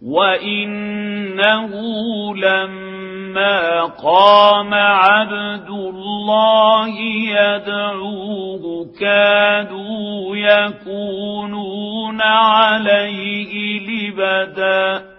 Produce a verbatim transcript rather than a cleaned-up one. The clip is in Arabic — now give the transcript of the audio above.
وإنه لما قام عبد الله يدعوه كادوا يكونون عليه لبدا